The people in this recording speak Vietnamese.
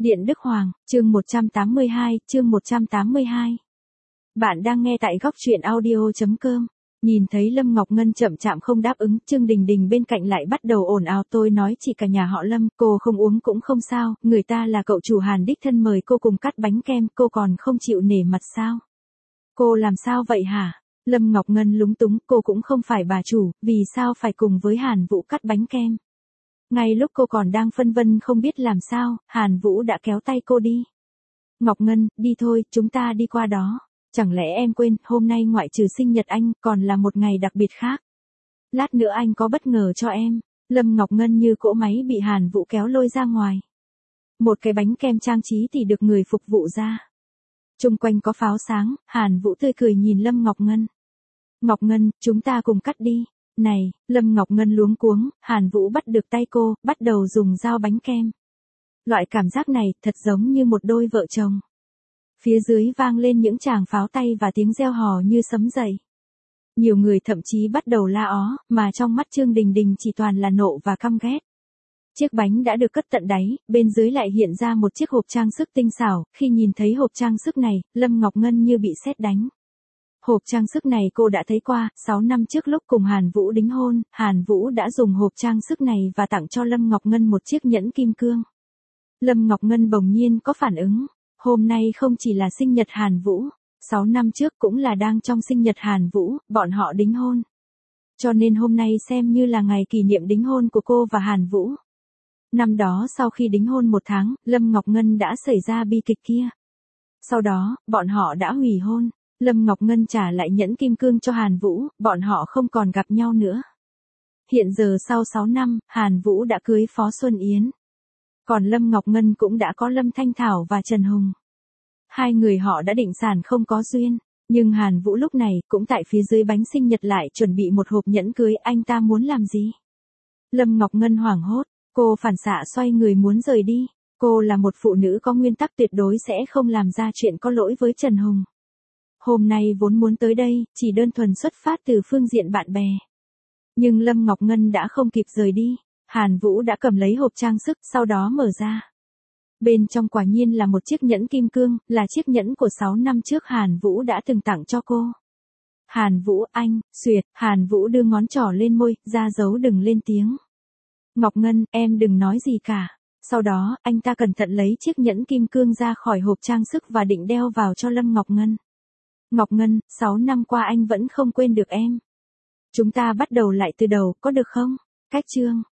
Điện Đức Hoàng, chương 182. Bạn đang nghe tại góc truyện audio.com. Nhìn thấy Lâm Ngọc Ngân chậm chạp không đáp ứng, Trương Đình Đình bên cạnh lại bắt đầu ồn ào, tôi nói chỉ cả nhà họ Lâm, cô không uống cũng không sao, người ta là cậu chủ Hàn đích thân mời cô cùng cắt bánh kem, cô còn không chịu nể mặt sao? Cô làm sao vậy hả? Lâm Ngọc Ngân lúng túng, cô cũng không phải bà chủ, vì sao phải cùng với Hàn Vũ cắt bánh kem? Ngay lúc cô còn đang phân vân không biết làm sao, Hàn Vũ đã kéo tay cô đi. Ngọc Ngân, đi thôi, chúng ta đi qua đó. Chẳng lẽ em quên, hôm nay ngoại trừ sinh nhật anh, còn là một ngày đặc biệt khác. Lát nữa anh có bất ngờ cho em. Lâm Ngọc Ngân như cỗ máy bị Hàn Vũ kéo lôi ra ngoài. Một cái bánh kem trang trí thì được người phục vụ ra. Chung quanh có pháo sáng, Hàn Vũ tươi cười nhìn Lâm Ngọc Ngân. Ngọc Ngân, chúng ta cùng cắt đi. Này, Lâm Ngọc Ngân luống cuống, Hàn Vũ bắt được tay cô, bắt đầu dùng dao bánh kem. Loại cảm giác này thật giống như một đôi vợ chồng. Phía dưới vang lên những tràng pháo tay và tiếng reo hò như sấm dậy. Nhiều người thậm chí bắt đầu la ó, mà trong mắt Trương Đình Đình chỉ toàn là nộ và căm ghét. Chiếc bánh đã được cất tận đáy, bên dưới lại hiện ra một chiếc hộp trang sức tinh xảo, khi nhìn thấy hộp trang sức này, Lâm Ngọc Ngân như bị sét đánh. Hộp trang sức này cô đã thấy qua, 6 năm trước lúc cùng Hàn Vũ đính hôn, Hàn Vũ đã dùng hộp trang sức này và tặng cho Lâm Ngọc Ngân một chiếc nhẫn kim cương. Lâm Ngọc Ngân bỗng nhiên có phản ứng, hôm nay không chỉ là sinh nhật Hàn Vũ, 6 năm trước cũng là đang trong sinh nhật Hàn Vũ, bọn họ đính hôn. Cho nên hôm nay xem như là ngày kỷ niệm đính hôn của cô và Hàn Vũ. Năm đó sau khi đính hôn 1 tháng, Lâm Ngọc Ngân đã xảy ra bi kịch kia. Sau đó, bọn họ đã hủy hôn. Lâm Ngọc Ngân trả lại nhẫn kim cương cho Hàn Vũ, bọn họ không còn gặp nhau nữa. Hiện giờ sau 6 năm, Hàn Vũ đã cưới Phó Xuân Yến. Còn Lâm Ngọc Ngân cũng đã có Lâm Thanh Thảo và Trần Hùng. Hai người họ đã định sản không có duyên, nhưng Hàn Vũ lúc này cũng tại phía dưới bánh sinh nhật lại chuẩn bị một hộp nhẫn cưới, anh ta muốn làm gì? Lâm Ngọc Ngân hoảng hốt, cô phản xạ xoay người muốn rời đi. Cô là một phụ nữ có nguyên tắc tuyệt đối sẽ không làm ra chuyện có lỗi với Trần Hùng. Hôm nay vốn muốn tới đây, chỉ đơn thuần xuất phát từ phương diện bạn bè. Nhưng Lâm Ngọc Ngân đã không kịp rời đi, Hàn Vũ đã cầm lấy hộp trang sức, sau đó mở ra. Bên trong quả nhiên là một chiếc nhẫn kim cương, là chiếc nhẫn của 6 năm trước Hàn Vũ đã từng tặng cho cô. Hàn Vũ, anh, xuyệt, Hàn Vũ đưa ngón trỏ lên môi, ra dấu đừng lên tiếng. Ngọc Ngân, em đừng nói gì cả. Sau đó, anh ta cẩn thận lấy chiếc nhẫn kim cương ra khỏi hộp trang sức và định đeo vào cho Lâm Ngọc Ngân. Ngọc Ngân, 6 năm qua anh vẫn không quên được em. Chúng ta bắt đầu lại từ đầu, có được không? Cách chương.